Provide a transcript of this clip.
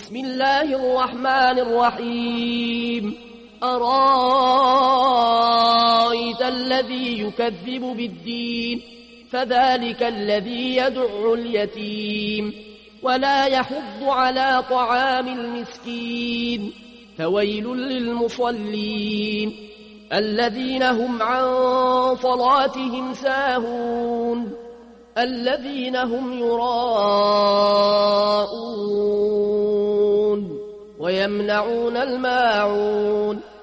بسم الله الرحمن الرحيم أرأيت الذي يكذب بالدين فذلك الذي يدع اليتيم ولا يحض على طعام المسكين فويل للمصلين الذين هم عن صلاتهم ساهون الذين هم يراءون ويمنعون الماعون